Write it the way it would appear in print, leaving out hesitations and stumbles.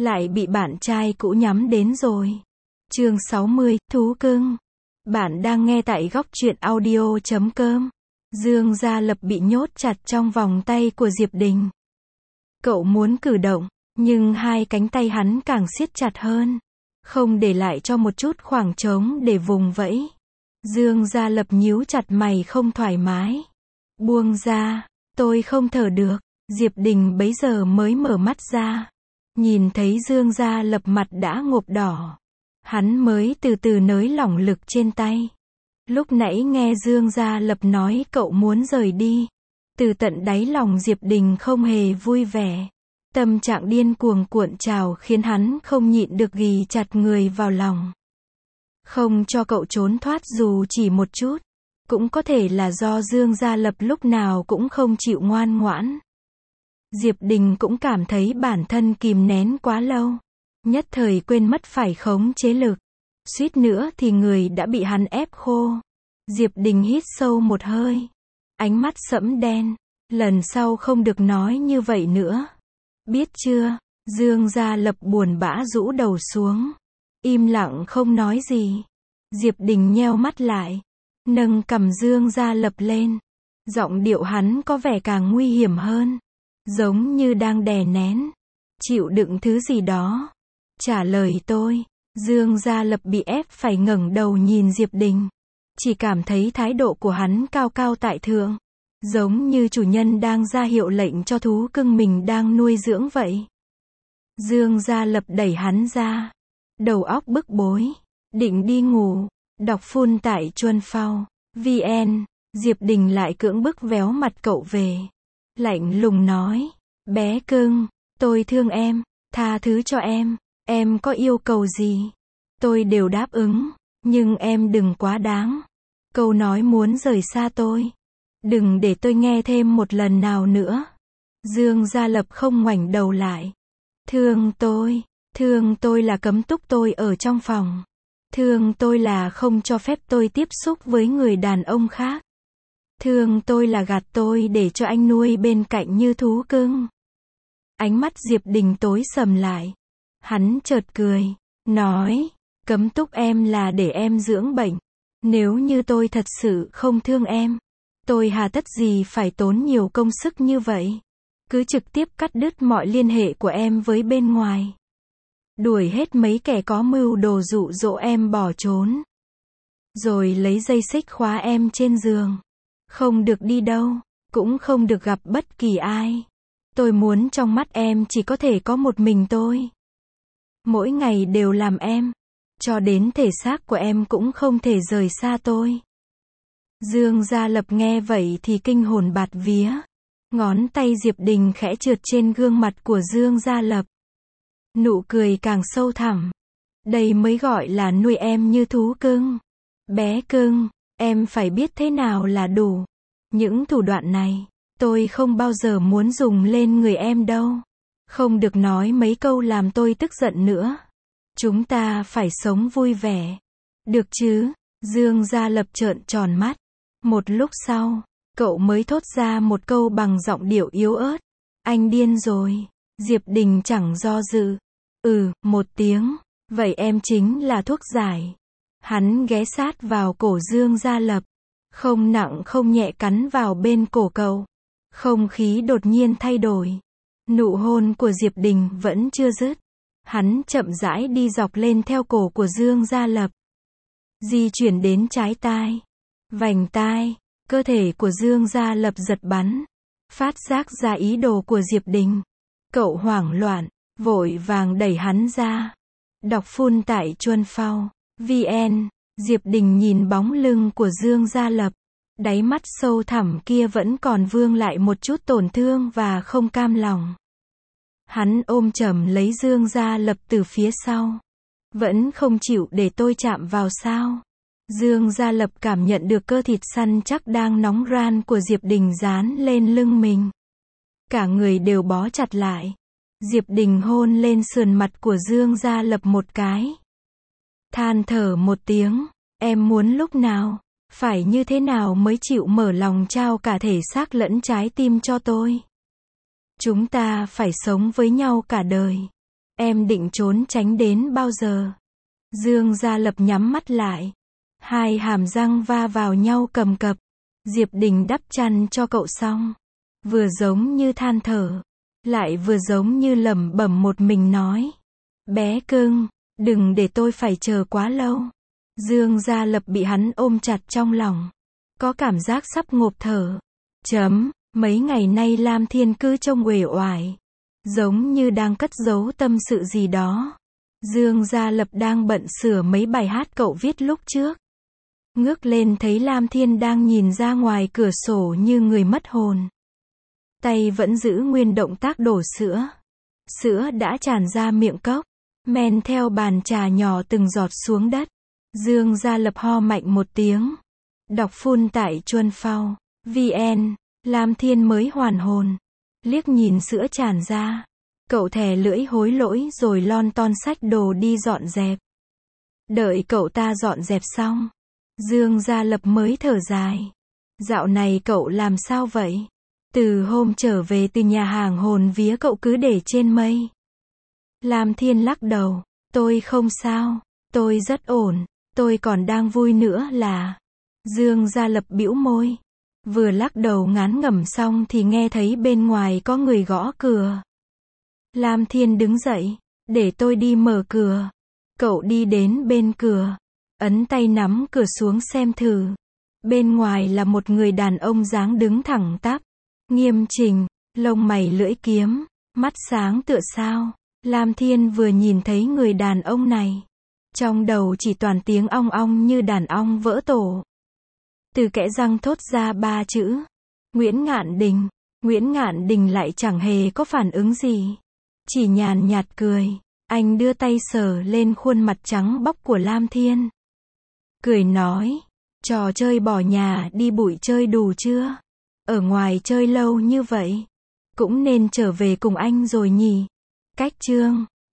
lại bị bạn trai cũ nhắm đến rồi. Chương 60, thú cưng. Bạn đang nghe tại góc truyện audio.com. Dương Gia Lập bị nhốt chặt trong vòng tay của Diệp Đình. Cậu muốn cử động, nhưng hai cánh tay hắn càng siết chặt hơn, không để lại cho một chút khoảng trống để vùng vẫy. Dương Gia Lập nhíu chặt mày không thoải mái. Buông ra, tôi không thở được. Diệp Đình bấy giờ mới mở mắt ra. Nhìn thấy Dương Gia Lập mặt đã ngộp đỏ. Hắn mới từ từ nới lỏng lực trên tay. Lúc nãy nghe Dương Gia Lập nói cậu muốn rời đi. Từ tận đáy lòng Diệp Đình không hề vui vẻ. Tâm trạng điên cuồng cuộn trào khiến hắn không nhịn được ghì chặt người vào lòng. Không cho cậu trốn thoát dù chỉ một chút. Cũng có thể là do Dương Gia Lập lúc nào cũng không chịu ngoan ngoãn. Diệp Đình cũng cảm thấy bản thân kìm nén quá lâu. Nhất thời quên mất phải khống chế lực. Suýt nữa thì người đã bị hắn ép khô. Diệp Đình hít sâu một hơi. Ánh mắt sẫm đen. Lần sau không được nói như vậy nữa. Biết chưa? Dương Gia Lập buồn bã rũ đầu xuống. Im lặng không nói gì. Diệp Đình nheo mắt lại. Nâng cằm Dương Gia Lập lên. Giọng điệu hắn có vẻ càng nguy hiểm hơn. Giống như đang đè nén. Chịu đựng thứ gì đó. Trả lời tôi. Dương Gia Lập bị ép phải ngẩng đầu nhìn Diệp Đình. Chỉ cảm thấy thái độ của hắn cao cao tại thượng. Giống như chủ nhân đang ra hiệu lệnh cho thú cưng mình đang nuôi dưỡng vậy. Dương Gia Lập đẩy hắn ra. Đầu óc bức bối. Định đi ngủ. Đọc phun tại Chuân Phao VN. Diệp Đình lại cưỡng bức véo mặt cậu về. Lạnh lùng nói. Bé cưng, tôi thương em. Tha thứ cho em. Em có yêu cầu gì? Tôi đều đáp ứng. Nhưng em đừng quá đáng. Câu nói muốn rời xa tôi. Đừng để tôi nghe thêm một lần nào nữa. Dương Gia Lập không ngoảnh đầu lại. Thương tôi là cấm túc tôi ở trong phòng. Thương tôi là không cho phép tôi tiếp xúc với người đàn ông khác. Thương tôi là gạt tôi để cho anh nuôi bên cạnh như thú cưng. Ánh mắt Diệp Đình tối sầm lại. Hắn chợt cười, nói, cấm túc em là để em dưỡng bệnh. Nếu như tôi thật sự không thương em, tôi hà tất gì phải tốn nhiều công sức như vậy. Cứ trực tiếp cắt đứt mọi liên hệ của em với bên ngoài. Đuổi hết mấy kẻ có mưu đồ dụ dỗ em bỏ trốn. Rồi lấy dây xích khóa em trên giường. Không được đi đâu, cũng không được gặp bất kỳ ai. Tôi muốn trong mắt em chỉ có thể có một mình tôi. Mỗi ngày đều làm em. Cho đến thể xác của em cũng không thể rời xa tôi. Dương Gia Lập nghe vậy thì kinh hồn bạt vía. Ngón tay Diệp Đình khẽ trượt trên gương mặt của Dương Gia Lập. Nụ cười càng sâu thẳm. Đây mới gọi là nuôi em như thú cưng. Bé cưng, em phải biết thế nào là đủ. Những thủ đoạn này, tôi không bao giờ muốn dùng lên người em đâu. Không được nói mấy câu làm tôi tức giận nữa. Chúng ta phải sống vui vẻ. Được chứ? Dương Gia Lập trợn tròn mắt. Một lúc sau, cậu mới thốt ra một câu bằng giọng điệu yếu ớt. Anh điên rồi. Diệp Đình chẳng do dự. Một tiếng. Vậy em chính là thuốc giải. Hắn ghé sát vào cổ Dương Gia Lập. Không nặng không nhẹ cắn vào bên cổ cậu. Không khí đột nhiên thay đổi. Nụ hôn của Diệp Đình vẫn chưa dứt. Hắn chậm rãi đi dọc lên theo cổ của Dương Gia Lập. Di chuyển đến trái tai. Vành tai. Cơ thể của Dương Gia Lập giật bắn. Phát giác ra ý đồ của Diệp Đình. Cậu hoảng loạn. Vội vàng đẩy hắn ra. Đọc phun tại Chuân Phao VN. Diệp Đình nhìn bóng lưng của Dương Gia Lập. Đáy mắt sâu thẳm kia vẫn còn vương lại một chút tổn thương và không cam lòng. Hắn ôm chầm lấy Dương Gia Lập từ phía sau. Vẫn không chịu để tôi chạm vào sao? Dương Gia Lập cảm nhận được cơ thịt săn chắc đang nóng ran của Diệp Đình dán lên lưng mình. Cả người đều bó chặt lại. Diệp Đình hôn lên sườn mặt của Dương Gia Lập một cái. Than thở một tiếng. Em muốn lúc nào? Phải như thế nào mới chịu mở lòng trao cả thể xác lẫn trái tim cho tôi? Chúng ta phải sống với nhau cả đời. Em định trốn tránh đến bao giờ? Dương Gia Lập nhắm mắt lại. Hai hàm răng va vào nhau cầm cập. Diệp Đình đắp chăn cho cậu xong. Vừa giống như than thở. Lại vừa giống như lẩm bẩm một mình nói. Bé cưng, đừng để tôi phải chờ quá lâu. Dương Gia Lập bị hắn ôm chặt trong lòng. Có cảm giác sắp ngộp thở. Mấy ngày nay Lam Thiên cứ trông uể oải. Giống như đang cất giấu tâm sự gì đó. Dương Gia Lập đang bận sửa mấy bài hát cậu viết lúc trước. Ngước lên thấy Lam Thiên đang nhìn ra ngoài cửa sổ như người mất hồn. Tay vẫn giữ nguyên động tác đổ sữa. Sữa đã tràn ra miệng cốc. Men theo bàn trà nhỏ từng giọt xuống đất. Dương Gia Lập ho mạnh một tiếng. Đọc phun tại Chuân Phao VN. Lam Thiên mới hoàn hồn. Liếc nhìn sữa tràn ra. Cậu thè lưỡi hối lỗi rồi lon ton xách đồ đi dọn dẹp. Đợi cậu ta dọn dẹp xong. Dương Gia Lập mới thở dài. Dạo này cậu làm sao vậy? Từ hôm trở về từ nhà hàng hồn vía cậu cứ để trên mây. Lam Thiên lắc đầu. Tôi không sao. Tôi rất ổn. Tôi còn đang vui nữa là. Dương Gia Lập bĩu môi. Vừa lắc đầu ngán ngẩm xong thì nghe thấy bên ngoài có người gõ cửa. Lam Thiên đứng dậy. Để tôi đi mở cửa. Cậu đi đến bên cửa. Ấn tay nắm cửa xuống xem thử. Bên ngoài là một người đàn ông dáng đứng thẳng tắp. Nghiêm chỉnh. Lông mày lưỡi kiếm. Mắt sáng tựa sao. Lam Thiên vừa nhìn thấy người đàn ông này. Trong đầu chỉ toàn tiếng ong ong như đàn ong vỡ tổ. Từ kẽ răng thốt ra 3 chữ. Nguyễn Ngạn Đình. Nguyễn Ngạn Đình lại chẳng hề có phản ứng gì. Chỉ nhàn nhạt cười. Anh đưa tay sờ lên khuôn mặt trắng bóc của Lam Thiên. Cười nói. Trò chơi bỏ nhà đi bụi chơi đủ chưa? Ở ngoài chơi lâu như vậy. Cũng nên trở về cùng anh rồi nhỉ? Cách chương